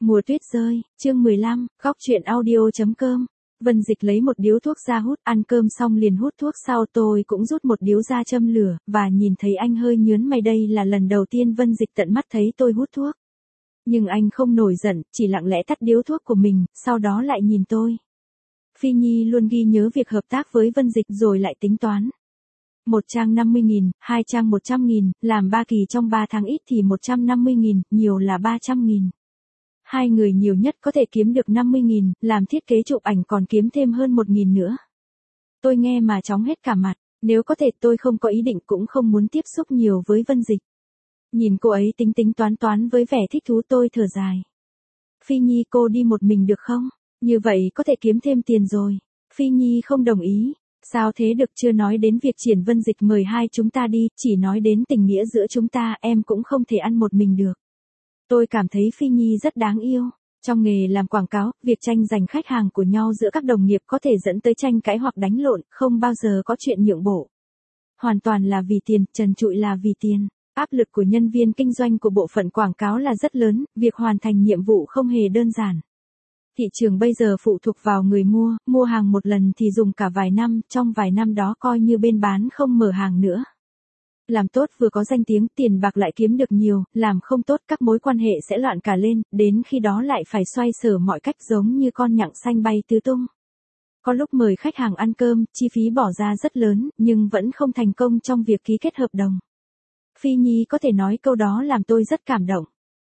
Mùa tuyết rơi, chương 15, góc truyện audio.com. Vân Dịch lấy một điếu thuốc ra hút, ăn cơm xong liền hút thuốc, sau tôi cũng rút một điếu ra châm lửa, và nhìn thấy anh hơi nhớn mày, đây là lần đầu tiên Vân Dịch tận mắt thấy tôi hút thuốc. Nhưng anh không nổi giận, chỉ lặng lẽ tắt điếu thuốc của mình, sau đó lại nhìn tôi. Phi Nhi luôn ghi nhớ việc hợp tác với Vân Dịch rồi lại tính toán. Một trang 50.000, hai trang 100.000, làm 3 kỳ trong 3 tháng, ít thì 150.000, nhiều là 300.000. Hai người nhiều nhất có thể kiếm được 50.000, làm thiết kế chụp ảnh còn kiếm thêm hơn 1.000 nữa. Tôi nghe mà chóng hết cả mặt, nếu có thể tôi không có ý định cũng không muốn tiếp xúc nhiều với Vân Dịch. Nhìn cô ấy tính toán với vẻ thích thú, tôi thở dài. Phi Nhi, cô đi một mình được không? Như vậy có thể kiếm thêm tiền rồi. Phi Nhi không đồng ý. Sao thế được, chưa nói đến việc Triển Vân Dịch mời hai chúng ta đi, chỉ nói đến tình nghĩa giữa chúng ta, em cũng không thể ăn một mình được. Tôi cảm thấy Phi Nhi rất đáng yêu. Trong nghề làm quảng cáo, việc tranh giành khách hàng của nhau giữa các đồng nghiệp có thể dẫn tới tranh cãi hoặc đánh lộn, không bao giờ có chuyện nhượng bộ. Hoàn toàn là vì tiền, trần trụi là vì tiền. Áp lực của nhân viên kinh doanh của bộ phận quảng cáo là rất lớn, việc hoàn thành nhiệm vụ không hề đơn giản. Thị trường bây giờ phụ thuộc vào người mua hàng một lần thì dùng cả vài năm, trong vài năm đó coi như bên bán không mở hàng nữa. Làm tốt vừa có danh tiếng, tiền bạc lại kiếm được nhiều, làm không tốt các mối quan hệ sẽ loạn cả lên, đến khi đó lại phải xoay sở mọi cách giống như con nhặng xanh bay tứ tung. Có lúc mời khách hàng ăn cơm, chi phí bỏ ra rất lớn, nhưng vẫn không thành công trong việc ký kết hợp đồng. Phi Nhi có thể nói câu đó làm tôi rất cảm động.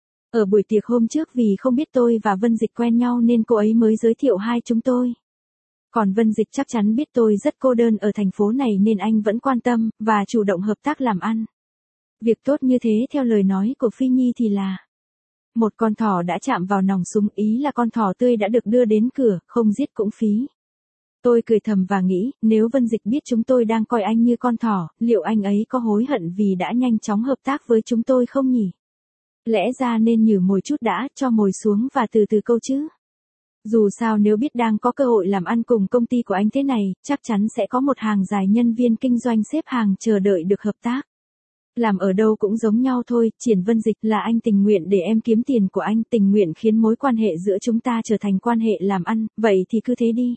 Ở buổi tiệc hôm trước vì không biết tôi và Vân Dịch quen nhau nên cô ấy mới giới thiệu hai chúng tôi. Còn Vân Dịch chắc chắn biết tôi rất cô đơn ở thành phố này nên anh vẫn quan tâm, và chủ động hợp tác làm ăn. Việc tốt như thế theo lời nói của Phi Nhi thì là một con thỏ đã chạm vào nòng súng, ý là con thỏ tươi đã được đưa đến cửa, không giết cũng phí. Tôi cười thầm và nghĩ, nếu Vân Dịch biết chúng tôi đang coi anh như con thỏ, liệu anh ấy có hối hận vì đã nhanh chóng hợp tác với chúng tôi không nhỉ? Lẽ ra nên nhử mồi chút đã, cho mồi xuống và từ từ câu chứ. Dù sao nếu biết đang có cơ hội làm ăn cùng công ty của anh thế này, chắc chắn sẽ có một hàng dài nhân viên kinh doanh xếp hàng chờ đợi được hợp tác. Làm ở đâu cũng giống nhau thôi, Triển Vân Dịch là anh tình nguyện để em kiếm tiền của anh, tình nguyện khiến mối quan hệ giữa chúng ta trở thành quan hệ làm ăn, vậy thì cứ thế đi.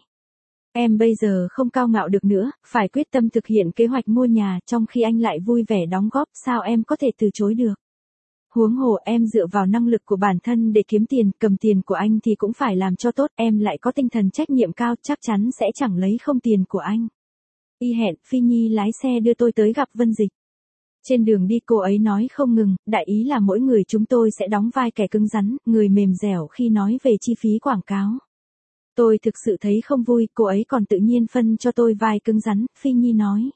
Em bây giờ không cao ngạo được nữa, phải quyết tâm thực hiện kế hoạch mua nhà, trong khi anh lại vui vẻ đóng góp, sao em có thể từ chối được. Huống hồ em dựa vào năng lực của bản thân để kiếm tiền, cầm tiền của anh thì cũng phải làm cho tốt, em lại có tinh thần trách nhiệm cao, chắc chắn sẽ chẳng lấy không tiền của anh. Y hẹn, Phi Nhi lái xe đưa tôi tới gặp Vân Dịch. Trên đường đi cô ấy nói không ngừng, đại ý là mỗi người chúng tôi sẽ đóng vai kẻ cứng rắn, người mềm dẻo khi nói về chi phí quảng cáo. Tôi thực sự thấy không vui, cô ấy còn tự nhiên phân cho tôi vai cứng rắn, Phi Nhi nói.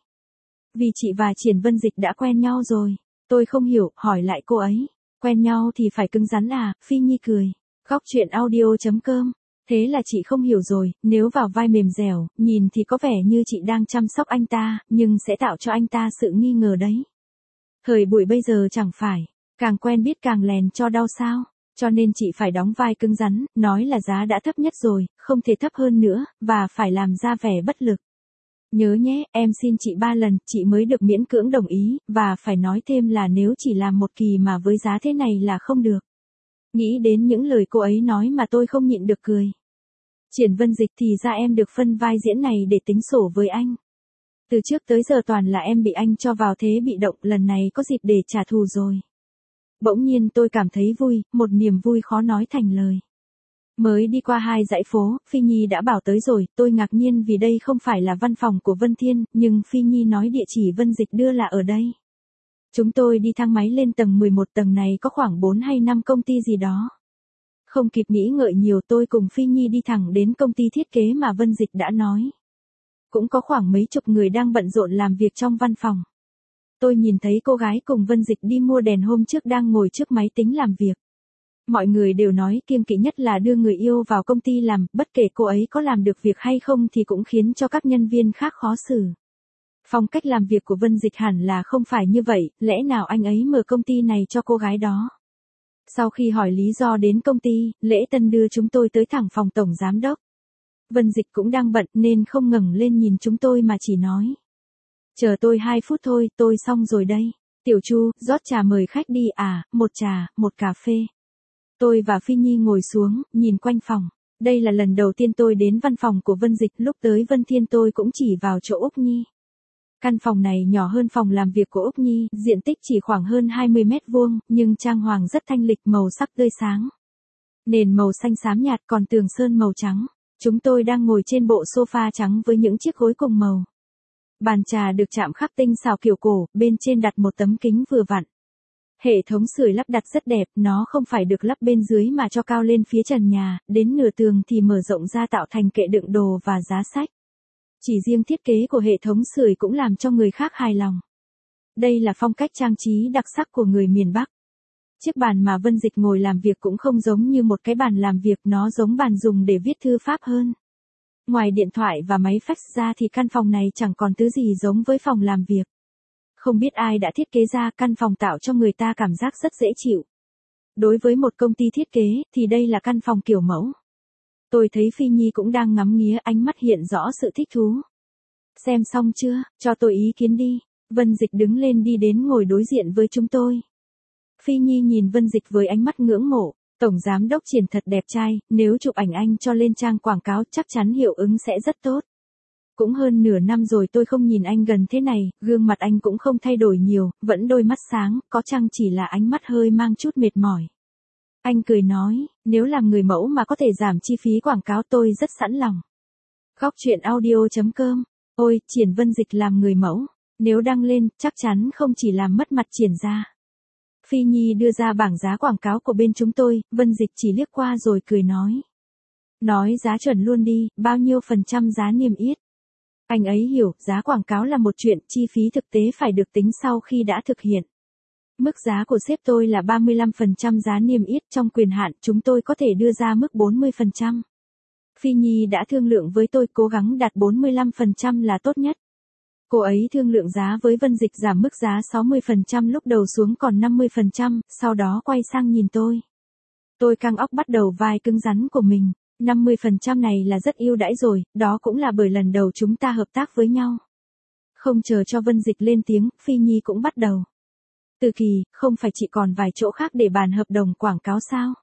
Vì chị và Triển Vân Dịch đã quen nhau rồi. Tôi không hiểu, hỏi lại cô ấy. Quen nhau thì phải cứng rắn à, Phi Nhi cười. Góc truyện audio.com. Thế là chị không hiểu rồi, nếu vào vai mềm dẻo, nhìn thì có vẻ như chị đang chăm sóc anh ta, nhưng sẽ tạo cho anh ta sự nghi ngờ đấy. Thời buổi bây giờ chẳng phải, càng quen biết càng lèn cho đau sao. Cho nên chị phải đóng vai cứng rắn, nói là giá đã thấp nhất rồi, không thể thấp hơn nữa, và phải làm ra vẻ bất lực. Nhớ nhé, em xin chị 3 lần, chị mới được miễn cưỡng đồng ý, và phải nói thêm là nếu chỉ làm một kỳ mà với giá thế này là không được. Nghĩ đến những lời cô ấy nói mà tôi không nhịn được cười. Triển Vân Dịch, thì ra em được phân vai diễn này để tính sổ với anh. Từ trước tới giờ toàn là em bị anh cho vào thế bị động, lần này có dịp để trả thù rồi. Bỗng nhiên tôi cảm thấy vui, một niềm vui khó nói thành lời. Mới đi qua 2 dãy phố, Phi Nhi đã bảo tới rồi, tôi ngạc nhiên vì đây không phải là văn phòng của Vân Thiên, nhưng Phi Nhi nói địa chỉ Vân Dịch đưa là ở đây. Chúng tôi đi thang máy lên tầng 11, tầng này có khoảng 4 hay 5 công ty gì đó. Không kịp nghĩ ngợi nhiều, tôi cùng Phi Nhi đi thẳng đến công ty thiết kế mà Vân Dịch đã nói. Cũng có khoảng mấy chục người đang bận rộn làm việc trong văn phòng. Tôi nhìn thấy cô gái cùng Vân Dịch đi mua đèn hôm trước đang ngồi trước máy tính làm việc. Mọi người đều nói kiêng kỵ nhất là đưa người yêu vào công ty làm, bất kể cô ấy có làm được việc hay không thì cũng khiến cho các nhân viên khác khó xử. Phong cách làm việc của Vân Dịch hẳn là không phải như vậy, lẽ nào anh ấy mở công ty này cho cô gái đó. Sau khi hỏi lý do đến công ty, lễ tân đưa chúng tôi tới thẳng phòng tổng giám đốc. Vân Dịch cũng đang bận nên không ngẩng lên nhìn chúng tôi mà chỉ nói. Chờ tôi 2 phút thôi, tôi xong rồi đây. Tiểu Chu, rót trà mời khách đi à, một trà, một cà phê. Tôi và Phi Nhi ngồi xuống, nhìn quanh phòng. Đây là lần đầu tiên tôi đến văn phòng của Vân Dịch, lúc tới Vân Thiên tôi cũng chỉ vào chỗ Úc Nhi. Căn phòng này nhỏ hơn phòng làm việc của Úc Nhi, diện tích chỉ khoảng hơn 20 mét vuông, nhưng trang hoàng rất thanh lịch, màu sắc tươi sáng. Nền màu xanh xám nhạt, còn tường sơn màu trắng. Chúng tôi đang ngồi trên bộ sofa trắng với những chiếc gối cùng màu. Bàn trà được chạm khắc tinh xảo kiểu cổ, bên trên đặt một tấm kính vừa vặn. Hệ thống sưởi lắp đặt rất đẹp, nó không phải được lắp bên dưới mà cho cao lên phía trần nhà, đến nửa tường thì mở rộng ra tạo thành kệ đựng đồ và giá sách. Chỉ riêng thiết kế của hệ thống sưởi cũng làm cho người khác hài lòng. Đây là phong cách trang trí đặc sắc của người miền Bắc. Chiếc bàn mà Vân Dịch ngồi làm việc cũng không giống như một cái bàn làm việc, nó giống bàn dùng để viết thư pháp hơn. Ngoài điện thoại và máy fax ra thì căn phòng này chẳng còn thứ gì giống với phòng làm việc. Không biết ai đã thiết kế ra căn phòng tạo cho người ta cảm giác rất dễ chịu. Đối với một công ty thiết kế thì đây là căn phòng kiểu mẫu. Tôi thấy Phi Nhi cũng đang ngắm nghía, ánh mắt hiện rõ sự thích thú. Xem xong chưa, cho tôi ý kiến đi. Vân Dịch đứng lên đi đến ngồi đối diện với chúng tôi. Phi Nhi nhìn Vân Dịch với ánh mắt ngưỡng mộ. Tổng giám đốc Triển thật đẹp trai, nếu chụp ảnh anh cho lên trang quảng cáo chắc chắn hiệu ứng sẽ rất tốt. Cũng hơn nửa năm rồi tôi không nhìn anh gần thế này, gương mặt anh cũng không thay đổi nhiều, vẫn đôi mắt sáng, có chăng chỉ là ánh mắt hơi mang chút mệt mỏi. Anh cười nói, nếu làm người mẫu mà có thể giảm chi phí quảng cáo tôi rất sẵn lòng. Góc truyện audio.com. Ôi, Triển Vân Dịch làm người mẫu, nếu đăng lên, chắc chắn không chỉ làm mất mặt Triển ra. Phi Nhi đưa ra bảng giá quảng cáo của bên chúng tôi, Vân Dịch chỉ liếc qua rồi cười nói. Nói giá chuẩn luôn đi, bao nhiêu % giá niêm yết. Anh ấy hiểu, giá quảng cáo là một chuyện, chi phí thực tế phải được tính sau khi đã thực hiện. Mức giá của sếp tôi là 35% giá niêm yết, trong quyền hạn chúng tôi có thể đưa ra mức 40%. Phi Nhi đã thương lượng với tôi, cố gắng đạt 45% là tốt nhất. Cô ấy thương lượng giá với Vân Dịch giảm mức giá 60% lúc đầu xuống còn 50%, sau đó quay sang nhìn tôi. Tôi căng óc bắt đầu vai cứng rắn của mình. 50% này là rất ưu đãi rồi, đó cũng là bởi lần đầu chúng ta hợp tác với nhau. Không chờ cho Vân Dịch lên tiếng, Phi Nhi cũng bắt đầu. Từ Kỳ, không phải chị còn vài chỗ khác để bàn hợp đồng quảng cáo sao?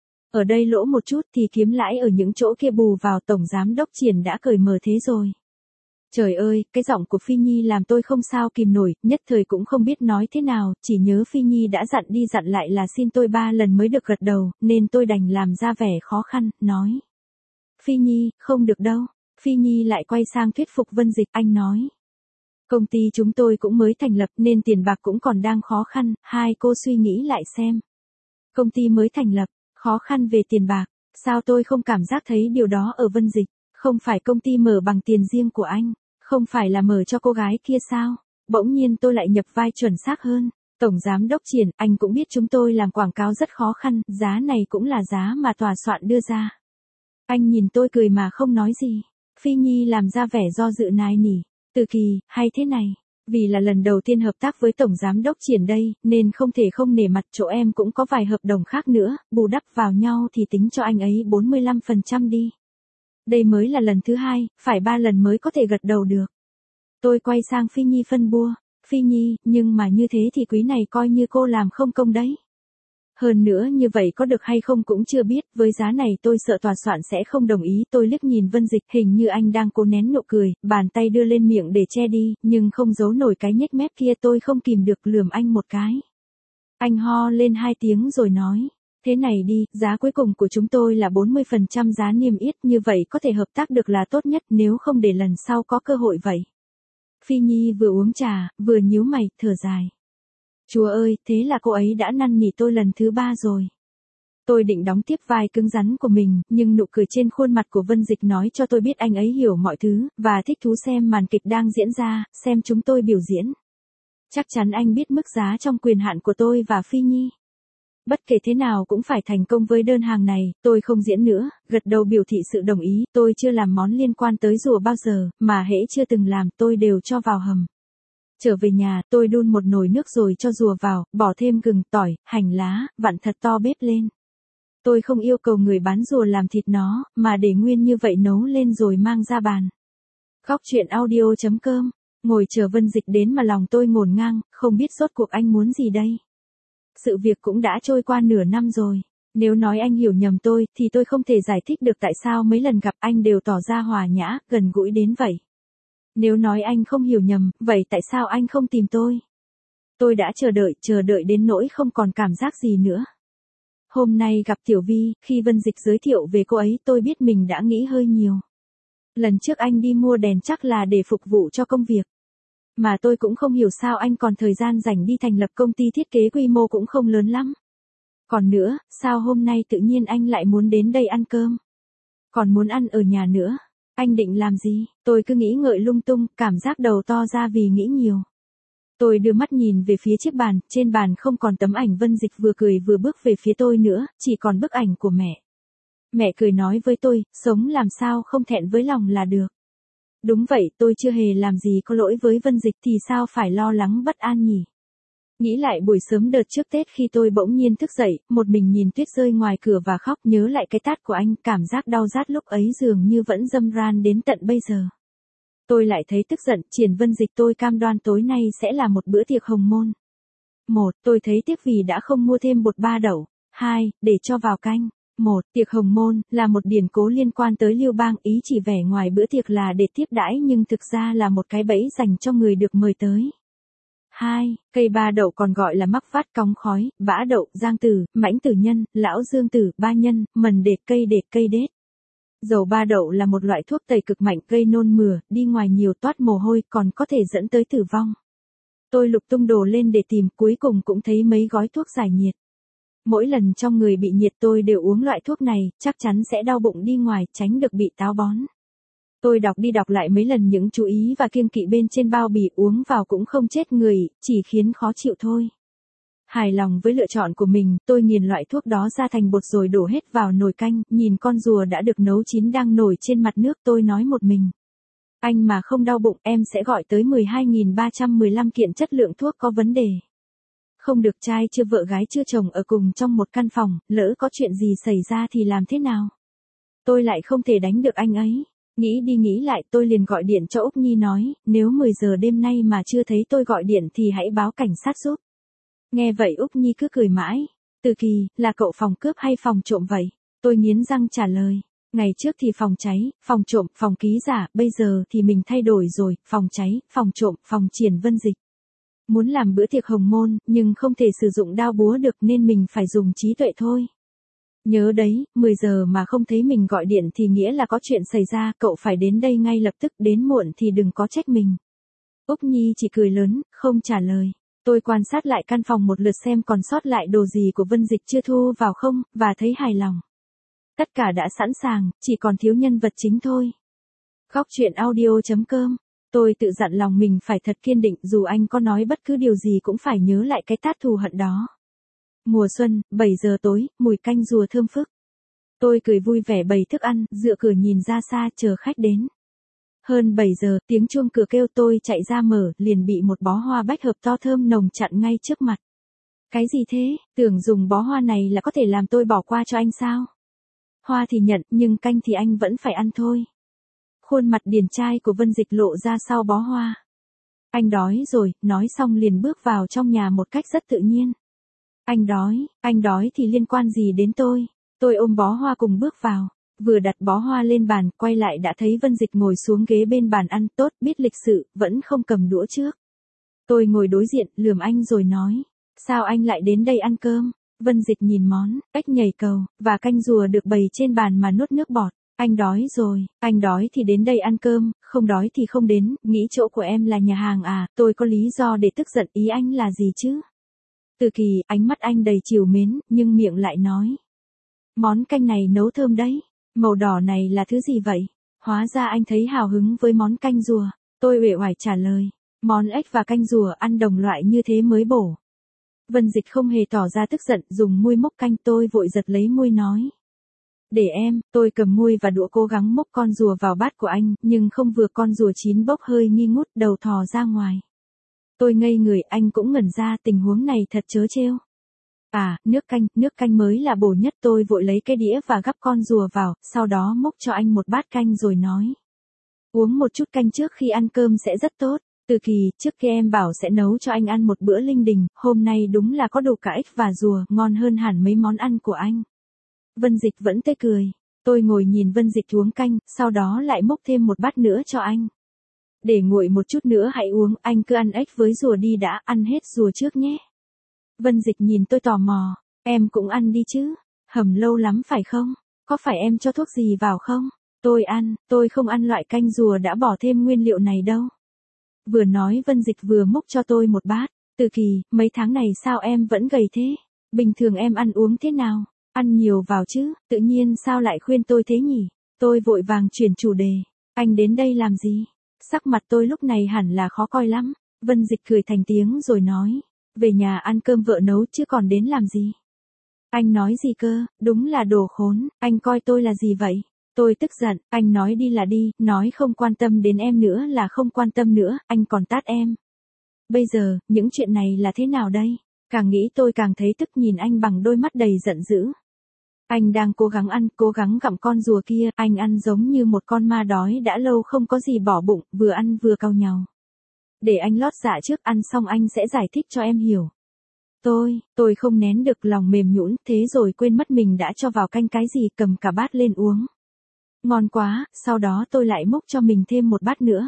Ở đây lỗ một chút thì kiếm lãi ở những chỗ kia bù vào, tổng giám đốc Triển đã cởi mở thế rồi. Trời ơi, cái giọng của Phi Nhi làm tôi không sao kìm nổi, nhất thời cũng không biết nói thế nào, chỉ nhớ Phi Nhi đã dặn đi dặn lại là xin tôi 3 lần mới được gật đầu, nên tôi đành làm ra vẻ khó khăn, nói. Phi Nhi, không được đâu. Phi Nhi lại quay sang thuyết phục Vân Dịch, anh nói. Công ty chúng tôi cũng mới thành lập nên tiền bạc cũng còn đang khó khăn, hai cô suy nghĩ lại xem. Công ty mới thành lập, khó khăn về tiền bạc, sao tôi không cảm giác thấy điều đó ở Vân Dịch, không phải công ty mở bằng tiền riêng của anh, không phải là mở cho cô gái kia sao? Bỗng nhiên tôi lại nhập vai chuẩn xác hơn. Tổng giám đốc Triển, anh cũng biết chúng tôi làm quảng cáo rất khó khăn, giá này cũng là giá mà tòa soạn đưa ra. Anh nhìn tôi cười mà không nói gì. Phi Nhi làm ra vẻ do dự nài nỉ. Từ Kỳ, hay thế này. Vì là lần đầu tiên hợp tác với Tổng Giám đốc Triển đây, nên không thể không nể mặt, chỗ em cũng có vài hợp đồng khác nữa, bù đắp vào nhau thì tính cho anh ấy 45% đi. Đây mới là lần thứ 2, phải 3 lần mới có thể gật đầu được. Tôi quay sang Phi Nhi phân bua. Phi Nhi, nhưng mà như thế thì quý này coi như cô làm không công đấy. Hơn nữa như vậy có được hay không cũng chưa biết, với giá này tôi sợ tòa soạn sẽ không đồng ý. Tôi liếc nhìn Vân Dịch, hình như anh đang cố nén nụ cười, bàn tay đưa lên miệng để che đi, nhưng không giấu nổi cái nhếch mép kia, tôi không kìm được lườm anh một cái. Anh ho lên 2 tiếng rồi nói, thế này đi, giá cuối cùng của chúng tôi là 40% giá niêm yết, như vậy có thể hợp tác được là tốt nhất, nếu không để lần sau có cơ hội vậy. Phi Nhi vừa uống trà, vừa nhíu mày, thở dài. Chúa ơi, thế là cô ấy đã năn nỉ tôi lần thứ 3 rồi. Tôi định đóng tiếp vai cứng rắn của mình, nhưng nụ cười trên khuôn mặt của Vân Dịch nói cho tôi biết anh ấy hiểu mọi thứ, và thích thú xem màn kịch đang diễn ra, xem chúng tôi biểu diễn. Chắc chắn anh biết mức giá trong quyền hạn của tôi và Phi Nhi. Bất kể thế nào cũng phải thành công với đơn hàng này, tôi không diễn nữa, gật đầu biểu thị sự đồng ý, tôi chưa làm món liên quan tới rùa bao giờ, mà hễ chưa từng làm tôi đều cho vào hầm. Trở về nhà, tôi đun một nồi nước rồi cho rùa vào, bỏ thêm gừng, tỏi, hành lá, vặn thật to bếp lên. Tôi không yêu cầu người bán rùa làm thịt nó, mà để nguyên như vậy nấu lên rồi mang ra bàn. Góc truyện audio.com, ngồi chờ Vân Dịch đến mà lòng tôi ngổn ngang, không biết rốt cuộc anh muốn gì đây. Sự việc cũng đã trôi qua nửa năm rồi. Nếu nói anh hiểu nhầm tôi, thì tôi không thể giải thích được tại sao mấy lần gặp anh đều tỏ ra hòa nhã, gần gũi đến vậy. Nếu nói anh không hiểu nhầm, vậy tại sao anh không tìm tôi? Tôi đã chờ đợi đến nỗi không còn cảm giác gì nữa. Hôm nay gặp Tiểu Vi, khi Vân Dịch giới thiệu về cô ấy tôi biết mình đã nghĩ hơi nhiều. Lần trước anh đi mua đèn chắc là để phục vụ cho công việc. Mà tôi cũng không hiểu sao anh còn thời gian rảnh đi thành lập công ty thiết kế quy mô cũng không lớn lắm. Còn nữa, sao hôm nay tự nhiên anh lại muốn đến đây ăn cơm? Còn muốn ăn ở nhà nữa. Anh định làm gì? Tôi cứ nghĩ ngợi lung tung, cảm giác đầu to ra vì nghĩ nhiều. Tôi đưa mắt nhìn về phía chiếc bàn, trên bàn không còn tấm ảnh Vân Dịch vừa cười vừa bước về phía tôi nữa, chỉ còn bức ảnh của mẹ. Mẹ cười nói với tôi, sống làm sao không thẹn với lòng là được. Đúng vậy, tôi chưa hề làm gì có lỗi với Vân Dịch thì sao phải lo lắng bất an nhỉ? Nghĩ lại buổi sớm đợt trước Tết khi tôi bỗng nhiên thức dậy, một mình nhìn tuyết rơi ngoài cửa và khóc, nhớ lại cái tát của anh, cảm giác đau rát lúc ấy dường như vẫn dâm ran đến tận bây giờ. Tôi lại thấy tức giận, Triển Vân Dịch tôi cam đoan tối nay sẽ là một bữa tiệc hồng môn. 1. Tôi thấy tiếc vì đã không mua thêm bột ba đậu. 2. Để cho vào canh. 1. Tiệc hồng môn là một điển cố liên quan tới Lưu Bang, ý chỉ vẻ ngoài bữa tiệc là để tiếp đãi nhưng thực ra là một cái bẫy dành cho người được mời tới. 2. Cây ba đậu còn gọi là mắc vát cóng khói, bã đậu, giang tử, mãnh tử nhân, lão dương tử, ba nhân, mần đệt, cây đết. Dầu ba đậu là một loại thuốc tẩy cực mạnh gây nôn mửa, đi ngoài nhiều toát mồ hôi còn có thể dẫn tới tử vong. Tôi lục tung đồ lên để tìm, cuối cùng cũng thấy mấy gói thuốc giải nhiệt. Mỗi lần trong người bị nhiệt tôi đều uống loại thuốc này, chắc chắn sẽ đau bụng đi ngoài, tránh được bị táo bón. Tôi đọc đi đọc lại mấy lần những chú ý và kiêng kỵ bên trên bao bì, uống vào cũng không chết người, chỉ khiến khó chịu thôi. Hài lòng với lựa chọn của mình, tôi nghiền loại thuốc đó ra thành bột rồi đổ hết vào nồi canh, nhìn con rùa đã được nấu chín đang nổi trên mặt nước tôi nói một mình. Anh mà không đau bụng em sẽ gọi tới 12.315 kiện chất lượng thuốc có vấn đề. Không được trai chưa vợ gái chưa chồng ở cùng trong một căn phòng, lỡ có chuyện gì xảy ra thì làm thế nào? Tôi lại không thể đánh được anh ấy. Nghĩ đi nghĩ lại tôi liền gọi điện cho Úc Nhi nói, nếu 10 giờ đêm nay mà chưa thấy tôi gọi điện thì hãy báo cảnh sát giúp. Nghe vậy Úc Nhi cứ cười mãi. Từ Kỳ, là cậu phòng cướp hay phòng trộm vậy? Tôi nghiến răng trả lời. Ngày trước thì phòng cháy, phòng trộm, phòng ký giả, bây giờ thì mình thay đổi rồi, phòng cháy, phòng trộm, phòng Triển Vân Dịch. Muốn làm bữa tiệc hồng môn, nhưng không thể sử dụng đao búa được nên mình phải dùng trí tuệ thôi. Nhớ đấy, 10 giờ mà không thấy mình gọi điện thì nghĩa là có chuyện xảy ra, cậu phải đến đây ngay lập tức, đến muộn thì đừng có trách mình. Úc Nhi chỉ cười lớn, không trả lời. Tôi quan sát lại căn phòng một lượt xem còn sót lại đồ gì của Vân Dịch chưa thu vào không, và thấy hài lòng. Tất cả đã sẵn sàng, chỉ còn thiếu nhân vật chính thôi. Góc truyện audio.com. Tôi tự dặn lòng mình phải thật kiên định, dù anh có nói bất cứ điều gì cũng phải nhớ lại cái tát thù hận đó. Mùa xuân, 7 giờ tối, mùi canh rùa thơm phức. Tôi cười vui vẻ bày thức ăn, dựa cửa nhìn ra xa chờ khách đến. Hơn 7 giờ, tiếng chuông cửa kêu tôi chạy ra mở, liền bị một bó hoa bách hợp to thơm nồng chặn ngay trước mặt. Cái gì thế, tưởng dùng bó hoa này là có thể làm tôi bỏ qua cho anh sao? Hoa thì nhận, nhưng canh thì anh vẫn phải ăn thôi. Khuôn mặt điển trai của Vân Dịch lộ ra sau bó hoa. Anh đói rồi, nói xong liền bước vào trong nhà một cách rất tự nhiên. Anh đói thì liên quan gì đến tôi? Tôi ôm bó hoa cùng bước vào. Vừa đặt bó hoa lên bàn, quay lại đã thấy Vân Dịch ngồi xuống ghế bên bàn ăn, tốt, biết lịch sự, vẫn không cầm đũa trước. Tôi ngồi đối diện, lườm anh rồi nói. Sao anh lại đến đây ăn cơm? Vân Dịch nhìn món, ếch nhảy cầu, và canh rùa được bày trên bàn mà nuốt nước bọt. Anh đói rồi, anh đói thì đến đây ăn cơm, không đói thì không đến, nghĩ chỗ của em là nhà hàng à, tôi có lý do để tức giận, ý anh là gì chứ? Từ Kỳ, ánh mắt anh đầy trìu mến, nhưng miệng lại nói. Món canh này nấu thơm đấy, màu đỏ này là thứ gì vậy? Hóa ra anh thấy hào hứng với món canh rùa, tôi uể oải trả lời. Món ếch và canh rùa ăn đồng loại như thế mới bổ. Vân Dịch không hề tỏ ra tức giận, dùng muôi múc canh, tôi vội giật lấy muôi nói. Để em, tôi cầm muôi và đũa cố gắng múc con rùa vào bát của anh, nhưng không vừa con rùa chín bốc hơi nghi ngút, đầu thò ra ngoài. Tôi ngây người, anh cũng ngẩn ra, tình huống này thật trớ trêu. À, nước canh mới là bổ nhất, tôi vội lấy cái đĩa và gắp con rùa vào, sau đó múc cho anh một bát canh rồi nói. Uống một chút canh trước khi ăn cơm sẽ rất tốt. Từ Kỳ, trước kia em bảo sẽ nấu cho anh ăn một bữa linh đình, hôm nay đúng là có đủ cả ếch và rùa, ngon hơn hẳn mấy món ăn của anh. Vân Dịch vẫn tươi cười. Tôi ngồi nhìn Vân Dịch uống canh, sau đó lại múc thêm một bát nữa cho anh. Để nguội một chút nữa hãy uống, anh cứ ăn ếch với rùa đi đã, ăn hết rùa trước nhé. Vân Dịch nhìn tôi tò mò, em cũng ăn đi chứ, hầm lâu lắm phải không? Có phải em cho thuốc gì vào không? Tôi không ăn loại canh rùa đã bỏ thêm nguyên liệu này đâu. Vừa nói Vân Dịch vừa múc cho tôi một bát. Từ Kỳ, mấy tháng này sao em vẫn gầy thế? Bình thường em ăn uống thế nào? Ăn nhiều vào chứ, tự nhiên sao lại khuyên tôi thế nhỉ? Tôi vội vàng chuyển chủ đề. Anh đến đây làm gì? Sắc mặt tôi lúc này hẳn là khó coi lắm. Vân Dịch cười thành tiếng rồi nói. Về nhà ăn cơm vợ nấu chứ còn đến làm gì? Anh nói gì cơ, đúng là đồ khốn, anh coi tôi là gì vậy? Tôi tức giận, anh nói đi là đi, nói không quan tâm đến em nữa là không quan tâm nữa, anh còn tát em. Bây giờ, những chuyện này là thế nào đây? Càng nghĩ tôi càng thấy tức nhìn anh bằng đôi mắt đầy giận dữ. Anh đang cố gắng ăn, cố gắng gặm con rùa kia, anh ăn giống như một con ma đói đã lâu không có gì bỏ bụng, vừa ăn vừa cau nhàu. Để anh lót dạ trước, ăn xong anh sẽ giải thích cho em hiểu. Tôi không nén được lòng mềm nhũn, thế rồi quên mất mình đã cho vào canh cái gì, cầm cả bát lên uống. Ngon quá, sau đó tôi lại múc cho mình thêm một bát nữa.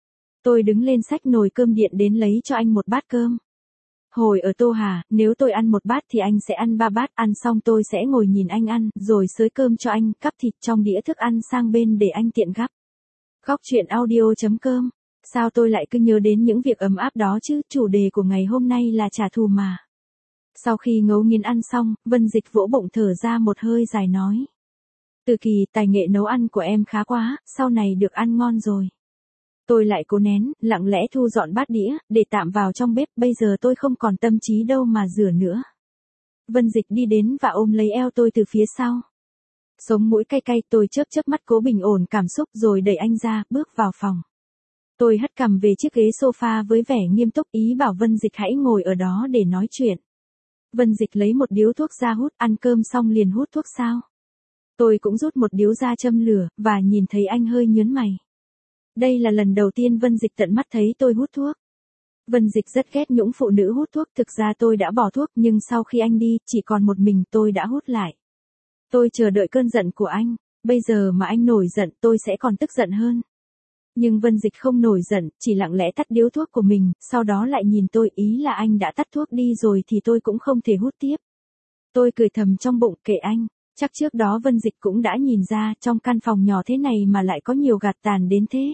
Tôi đứng lên xách nồi cơm điện đến lấy cho anh một bát cơm. Hồi ở Tô Hà, nếu tôi ăn một bát thì anh sẽ ăn 3 bát, ăn xong tôi sẽ ngồi nhìn anh ăn, rồi xới cơm cho anh, cắp thịt trong đĩa thức ăn sang bên để anh tiện gắp. Góc truyện audio.com. Sao tôi lại cứ nhớ đến những việc ấm áp đó chứ, chủ đề của ngày hôm nay là trả thù mà. Sau khi ngấu nghiến ăn xong, Vân Dịch vỗ bụng thở ra một hơi dài nói. Từ Kỳ, tài nghệ nấu ăn của em khá quá, sau này được ăn ngon rồi. Tôi lại cố nén, lặng lẽ thu dọn bát đĩa, để tạm vào trong bếp, bây giờ tôi không còn tâm trí đâu mà rửa nữa. Vân Dịch đi đến và ôm lấy eo tôi từ phía sau. Sống mũi cay cay, tôi chớp mắt cố bình ổn cảm xúc rồi đẩy anh ra, bước vào phòng. Tôi hất cằm về chiếc ghế sofa với vẻ nghiêm túc, ý bảo Vân Dịch hãy ngồi ở đó để nói chuyện. Vân Dịch lấy một điếu thuốc ra hút, ăn cơm xong liền hút thuốc sao? Tôi cũng rút một điếu ra châm lửa, và nhìn thấy anh hơi nhớn mày. Đây là lần đầu tiên Vân Dịch tận mắt thấy tôi hút thuốc. Vân Dịch rất ghét những phụ nữ hút thuốc, thực ra tôi đã bỏ thuốc nhưng sau khi anh đi, chỉ còn một mình tôi đã hút lại. Tôi chờ đợi cơn giận của anh, bây giờ mà anh nổi giận tôi sẽ còn tức giận hơn. Nhưng Vân Dịch không nổi giận, chỉ lặng lẽ tắt điếu thuốc của mình, sau đó lại nhìn tôi, ý là anh đã tắt thuốc đi rồi thì tôi cũng không thể hút tiếp. Tôi cười thầm trong bụng, kệ anh, chắc trước đó Vân Dịch cũng đã nhìn ra trong căn phòng nhỏ thế này mà lại có nhiều gạt tàn đến thế.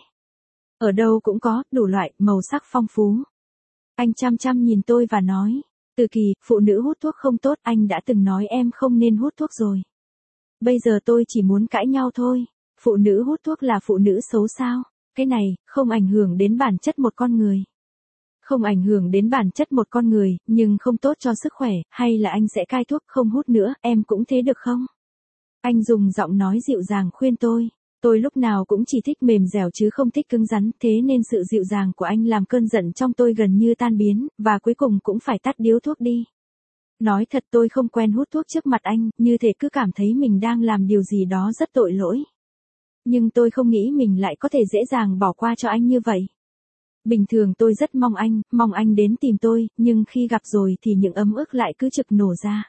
Ở đâu cũng có, đủ loại, màu sắc phong phú. Anh chăm chăm nhìn tôi và nói, Từ Kỳ, phụ nữ hút thuốc không tốt, anh đã từng nói em không nên hút thuốc rồi. Bây giờ tôi chỉ muốn cãi nhau thôi, phụ nữ hút thuốc là phụ nữ xấu sao? Cái này, không ảnh hưởng đến bản chất một con người. Không ảnh hưởng đến bản chất một con người, nhưng không tốt cho sức khỏe, hay là anh sẽ cai thuốc không hút nữa, em cũng thế được không? Anh dùng giọng nói dịu dàng khuyên tôi. Tôi lúc nào cũng chỉ thích mềm dẻo chứ không thích cứng rắn, thế nên sự dịu dàng của anh làm cơn giận trong tôi gần như tan biến, và cuối cùng cũng phải tắt điếu thuốc đi. Nói thật tôi không quen hút thuốc trước mặt anh, như thể cứ cảm thấy mình đang làm điều gì đó rất tội lỗi. Nhưng tôi không nghĩ mình lại có thể dễ dàng bỏ qua cho anh như vậy. Bình thường tôi rất mong anh đến tìm tôi, nhưng khi gặp rồi thì những ấm ức lại cứ trực nổ ra.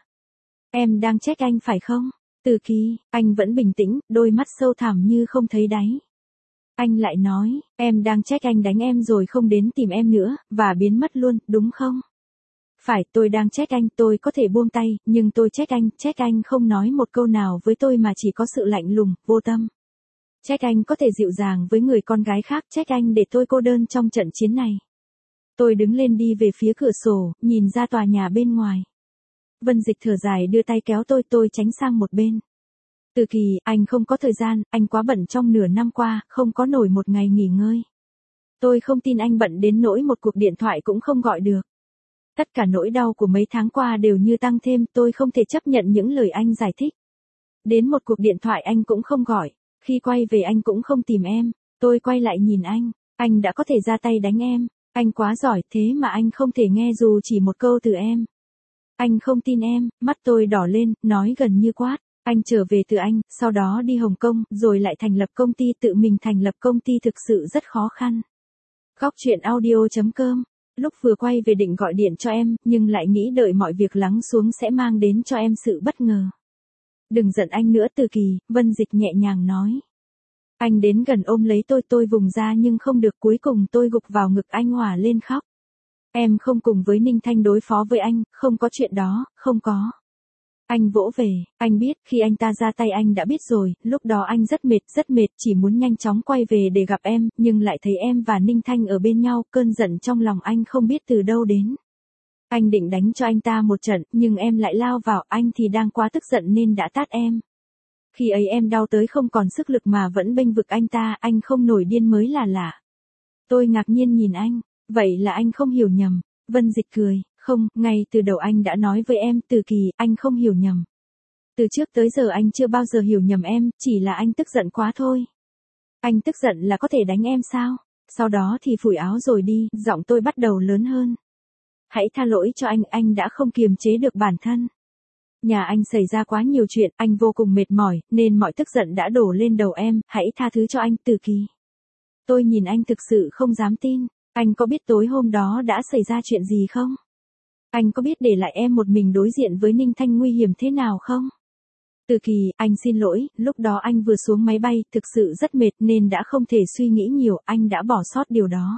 Em đang trách anh phải không? Từ Kỳ, anh vẫn bình tĩnh, đôi mắt sâu thẳm như không thấy đáy. Anh lại nói, em đang trách anh đánh em rồi không đến tìm em nữa, và biến mất luôn, đúng không? Phải, tôi đang trách anh, tôi có thể buông tay, nhưng tôi trách anh không nói một câu nào với tôi mà chỉ có sự lạnh lùng, vô tâm. Trách anh có thể dịu dàng với người con gái khác, trách anh để tôi cô đơn trong trận chiến này. Tôi đứng lên đi về phía cửa sổ, nhìn ra tòa nhà bên ngoài. Vân Dịch thở dài đưa tay kéo tôi tránh sang một bên. Từ Kỳ, anh không có thời gian, anh quá bận trong nửa năm qua, không có nổi một ngày nghỉ ngơi. Tôi không tin anh bận đến nỗi một cuộc điện thoại cũng không gọi được. Tất cả nỗi đau của mấy tháng qua đều như tăng thêm, tôi không thể chấp nhận những lời anh giải thích. Đến một cuộc điện thoại anh cũng không gọi, khi quay về anh cũng không tìm em, tôi quay lại nhìn anh đã có thể ra tay đánh em, anh quá giỏi thế mà anh không thể nghe dù chỉ một câu từ em. Anh không tin em, mắt tôi đỏ lên, nói gần như quát. Anh trở về từ Anh, sau đó đi Hồng Kông, rồi lại thành lập công ty, tự mình thành lập công ty thực sự rất khó khăn. Góc truyện audio.com. Lúc vừa quay về định gọi điện cho em, nhưng lại nghĩ đợi mọi việc lắng xuống sẽ mang đến cho em sự bất ngờ. Đừng giận anh nữa Từ Kỳ, Vân Dịch nhẹ nhàng nói. Anh đến gần ôm lấy tôi vùng ra nhưng không được, cuối cùng tôi gục vào ngực anh òa lên khóc. Em không cùng với Ninh Thanh đối phó với anh, không có chuyện đó, không có. Anh vỗ về, anh biết, khi anh ta ra tay anh đã biết rồi, lúc đó anh rất mệt, chỉ muốn nhanh chóng quay về để gặp em, nhưng lại thấy em và Ninh Thanh ở bên nhau, cơn giận trong lòng anh không biết từ đâu đến. Anh định đánh cho anh ta một trận, nhưng em lại lao vào, anh thì đang quá tức giận nên đã tát em. Khi ấy em đau tới không còn sức lực mà vẫn bênh vực anh ta, anh không nổi điên mới là lạ. Tôi ngạc nhiên nhìn anh, vậy là anh không hiểu nhầm. Vân Dịch cười, không, ngay từ đầu anh đã nói với em Từ Kỳ, anh không hiểu nhầm. Từ trước tới giờ anh chưa bao giờ hiểu nhầm em, chỉ là anh tức giận quá thôi. Anh tức giận là có thể đánh em sao? Sau đó thì phủi áo rồi đi, giọng tôi bắt đầu lớn hơn. Hãy tha lỗi cho anh đã không kiềm chế được bản thân. Nhà anh xảy ra quá nhiều chuyện, anh vô cùng mệt mỏi, nên mọi tức giận đã đổ lên đầu em, hãy tha thứ cho anh Từ Kỳ. Tôi nhìn anh thực sự không dám tin, anh có biết tối hôm đó đã xảy ra chuyện gì không? Anh có biết để lại em một mình đối diện với Ninh Thanh nguy hiểm thế nào không? Từ Kỳ, anh xin lỗi, lúc đó anh vừa xuống máy bay, thực sự rất mệt nên đã không thể suy nghĩ nhiều, anh đã bỏ sót điều đó.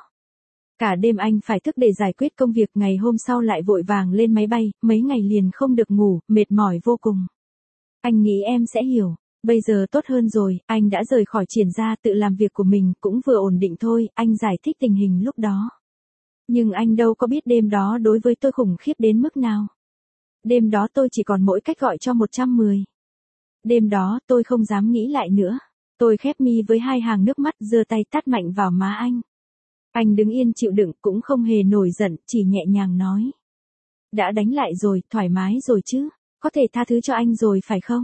Cả đêm anh phải thức để giải quyết công việc, ngày hôm sau lại vội vàng lên máy bay, mấy ngày liền không được ngủ, mệt mỏi vô cùng. Anh nghĩ em sẽ hiểu, bây giờ tốt hơn rồi, anh đã rời khỏi Triển Gia tự làm việc của mình, cũng vừa ổn định thôi, anh giải thích tình hình lúc đó. Nhưng anh đâu có biết đêm đó đối với tôi khủng khiếp đến mức nào. Đêm đó tôi chỉ còn mỗi cách gọi cho 110. Đêm đó tôi không dám nghĩ lại nữa. Tôi khép mi với hai hàng nước mắt, giơ tay tát mạnh vào má anh. Anh đứng yên chịu đựng, cũng không hề nổi giận, chỉ nhẹ nhàng nói. Đã đánh lại rồi, thoải mái rồi chứ, có thể tha thứ cho anh rồi phải không?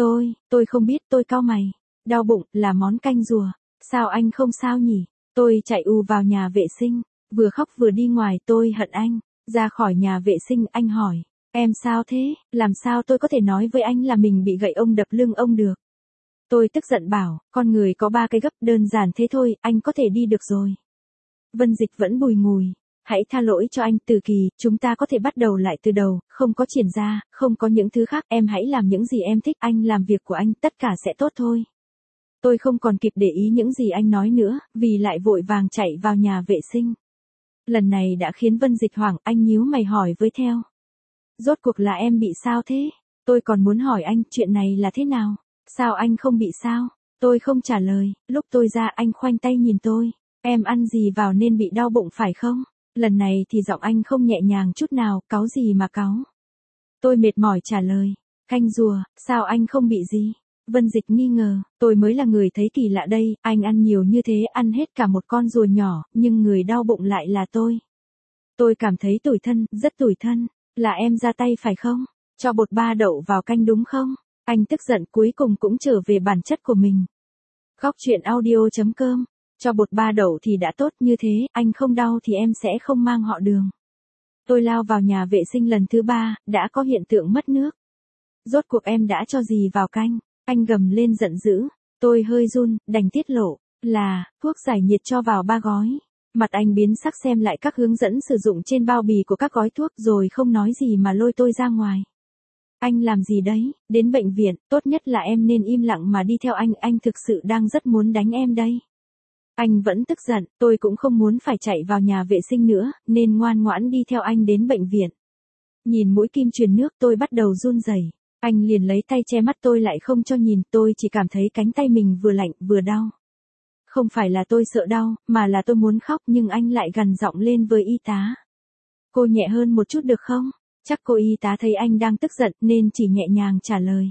Tôi không biết, tôi cau mày. Đau bụng, là món canh rùa. Sao anh không sao nhỉ? Tôi chạy vào nhà vệ sinh, vừa khóc vừa đi ngoài, tôi hận anh. Ra khỏi nhà vệ sinh, anh hỏi. Em sao thế? Làm sao tôi có thể nói với anh là mình bị gậy ông đập lưng ông được? Tôi tức giận bảo, con người có 3 cái gấp, đơn giản thế thôi, anh có thể đi được rồi. Vân Dịch vẫn bùi ngùi. Hãy tha lỗi cho anh Từ Kỳ, chúng ta có thể bắt đầu lại từ đầu, không có Triển Gia, không có những thứ khác, em hãy làm những gì em thích, anh làm việc của anh, tất cả sẽ tốt thôi. Tôi không còn kịp để ý những gì anh nói nữa, vì lại vội vàng chạy vào nhà vệ sinh. Lần này đã khiến Vân Dịch hoảng, anh nhíu mày hỏi với theo. Rốt cuộc là em bị sao thế? Tôi còn muốn hỏi anh, chuyện này là thế nào? Sao anh không bị sao? Tôi không trả lời, lúc tôi ra anh khoanh tay nhìn tôi. Em ăn gì vào nên bị đau bụng phải không? Lần này thì giọng anh không nhẹ nhàng chút nào, cáu gì mà cáu. Tôi mệt mỏi trả lời. Canh rùa, sao anh không bị gì? Vân Dịch nghi ngờ, tôi mới là người thấy kỳ lạ đây, anh ăn nhiều như thế, ăn hết cả một con rùa nhỏ, nhưng người đau bụng lại là tôi. Tôi cảm thấy tủi thân, rất tủi thân. Là em ra tay phải không? Cho bột ba đậu vào canh đúng không? Anh tức giận cuối cùng cũng trở về bản chất của mình. Góc truyện audio.com. Cho bột ba đậu thì đã tốt, như thế, anh không đau thì em sẽ không mang họ Đường. Tôi lao vào nhà vệ sinh lần thứ 3, đã có hiện tượng mất nước. Rốt cuộc em đã cho gì vào canh? Anh gầm lên giận dữ. Tôi hơi run, đành tiết lộ, là, thuốc giải nhiệt cho vào 3 gói. Mặt anh biến sắc xem lại các hướng dẫn sử dụng trên bao bì của các gói thuốc rồi không nói gì mà lôi tôi ra ngoài. Anh làm gì đấy, đến bệnh viện, tốt nhất là em nên im lặng mà đi theo anh thực sự đang rất muốn đánh em đây. Anh vẫn tức giận, tôi cũng không muốn phải chạy vào nhà vệ sinh nữa, nên ngoan ngoãn đi theo anh đến bệnh viện. Nhìn mũi kim truyền nước tôi bắt đầu run rẩy. Anh liền lấy tay che mắt tôi lại không cho nhìn, tôi chỉ cảm thấy cánh tay mình vừa lạnh vừa đau. Không phải là tôi sợ đau, mà là tôi muốn khóc nhưng anh lại gằn giọng lên với y tá. Cô nhẹ hơn một chút được không? Chắc cô y tá thấy anh đang tức giận nên chỉ nhẹ nhàng trả lời.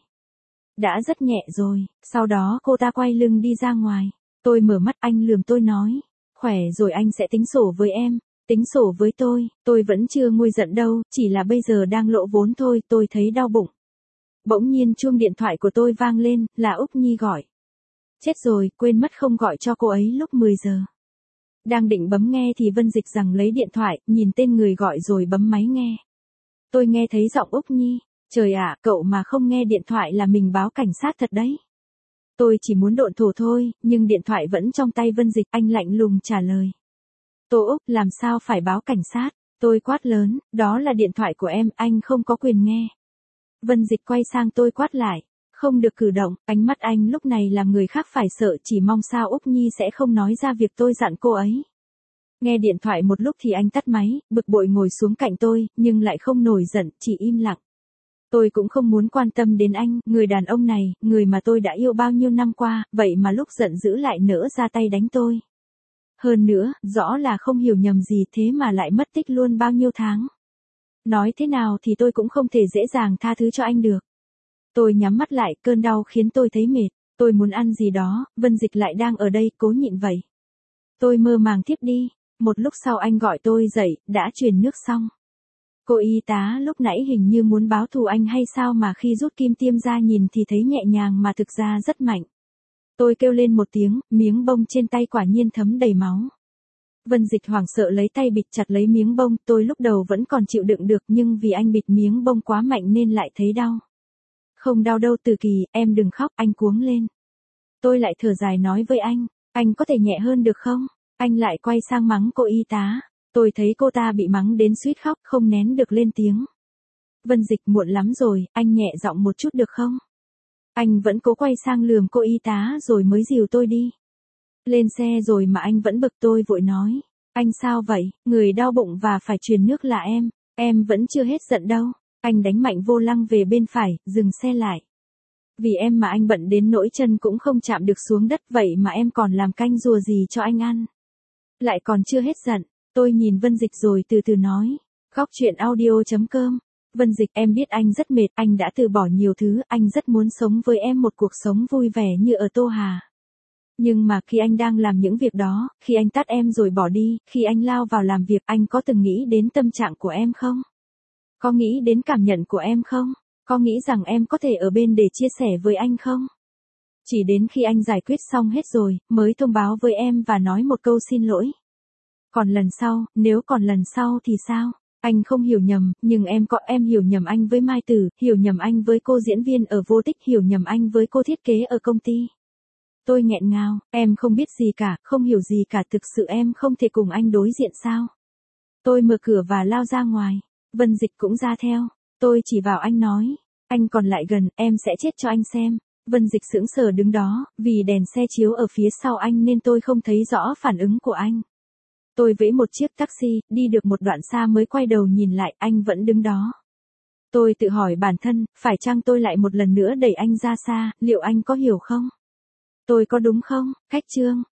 Đã rất nhẹ rồi, sau đó cô ta quay lưng đi ra ngoài. Tôi mở mắt, anh lườm tôi nói. Khỏe rồi anh sẽ tính sổ với em. Tính sổ với tôi vẫn chưa nguôi giận đâu, chỉ là bây giờ đang lộ vốn thôi, tôi thấy đau bụng. Bỗng nhiên chuông điện thoại của tôi vang lên, là Úc Nhi gọi. Chết rồi, quên mất không gọi cho cô ấy lúc 10 giờ. Đang định bấm nghe thì Vân Dịch rằng lấy điện thoại, nhìn tên người gọi rồi bấm máy nghe. Tôi nghe thấy giọng Úc Nhi. Trời ạ, cậu mà không nghe điện thoại là mình báo cảnh sát thật đấy. Tôi chỉ muốn độn thổ thôi, nhưng điện thoại vẫn trong tay Vân Dịch, anh lạnh lùng trả lời. Tô Úc, làm sao phải báo cảnh sát? Tôi quát lớn, đó là điện thoại của em, anh không có quyền nghe. Vân Dịch quay sang tôi quát lại. không được cử động, ánh mắt anh lúc này làm người khác phải sợ, chỉ mong sao Úc Nhi sẽ không nói ra việc tôi dặn cô ấy. Nghe điện thoại một lúc thì anh tắt máy, bực bội ngồi xuống cạnh tôi, nhưng lại không nổi giận, chỉ im lặng. Tôi cũng không muốn quan tâm đến anh, người đàn ông này, người mà tôi đã yêu bao nhiêu năm qua, vậy mà lúc giận dữ lại nỡ ra tay đánh tôi. Hơn nữa, rõ là không hiểu nhầm gì thế mà lại mất tích luôn bao nhiêu tháng. Nói thế nào thì tôi cũng không thể dễ dàng tha thứ cho anh được. Tôi nhắm mắt lại, cơn đau khiến tôi thấy mệt. Tôi muốn ăn gì đó, Vân Dịch lại đang ở đây, cố nhịn vậy. Tôi mơ màng thiếp đi. Một lúc sau anh gọi tôi dậy, đã truyền nước xong. Cô y tá lúc nãy hình như muốn báo thù anh hay sao mà khi rút kim tiêm ra nhìn thì thấy nhẹ nhàng mà thực ra rất mạnh. Tôi kêu lên một tiếng, miếng bông trên tay quả nhiên thấm đầy máu. Vân Dịch hoảng sợ lấy tay bịt chặt lấy miếng bông, tôi lúc đầu vẫn còn chịu đựng được nhưng vì anh bịt miếng bông quá mạnh nên lại thấy đau. Không đau đâu Từ Kỳ, em đừng khóc, anh cuống lên. Tôi lại thở dài nói với anh có thể nhẹ hơn được không? Anh lại quay sang mắng cô y tá. Tôi thấy cô ta bị mắng đến suýt khóc, không nén được lên tiếng. Vân Dịch, muộn lắm rồi, anh nhẹ giọng một chút được không? Anh vẫn cố quay sang lườm cô y tá rồi mới dìu tôi đi. Lên xe rồi mà anh vẫn bực, tôi vội nói. Anh sao vậy, người đau bụng và phải truyền nước là em vẫn chưa hết giận đâu. Anh đánh mạnh vô lăng về bên phải, dừng xe lại. Vì em mà anh bận đến nỗi chân cũng không chạm được xuống đất, vậy mà em còn làm canh rùa gì cho anh ăn. Lại còn chưa hết giận, tôi nhìn Vân Dịch rồi từ từ nói. Góc chuyện audio.com. Vân Dịch, em biết anh rất mệt, anh đã từ bỏ nhiều thứ, anh rất muốn sống với em một cuộc sống vui vẻ như ở Tô Hà. Nhưng mà khi anh đang làm những việc đó, khi anh tắt em rồi bỏ đi, khi anh lao vào làm việc, anh có từng nghĩ đến tâm trạng của em không? Có nghĩ đến cảm nhận của em không? Có nghĩ rằng em có thể ở bên để chia sẻ với anh không? Chỉ đến khi anh giải quyết xong hết rồi, mới thông báo với em và nói một câu xin lỗi. Còn lần sau, nếu còn lần sau thì sao? Anh không hiểu nhầm, nhưng em hiểu nhầm anh với Mai Tử, hiểu nhầm anh với cô diễn viên ở Vô Tích, hiểu nhầm anh với cô thiết kế ở công ty. Tôi nghẹn ngào, em không biết gì cả, không hiểu gì cả, thực sự em không thể cùng anh đối diện sao? Tôi mở cửa và lao ra ngoài. Vân Dịch cũng ra theo. Tôi chỉ vào anh nói. Anh còn lại gần, em sẽ chết cho anh xem. Vân Dịch sững sờ đứng đó, vì đèn xe chiếu ở phía sau anh nên tôi không thấy rõ phản ứng của anh. Tôi vẫy một chiếc taxi, đi được một đoạn xa mới quay đầu nhìn lại, anh vẫn đứng đó. Tôi tự hỏi bản thân, phải chăng tôi lại một lần nữa đẩy anh ra xa, liệu anh có hiểu không? Tôi có đúng không? Cách chương.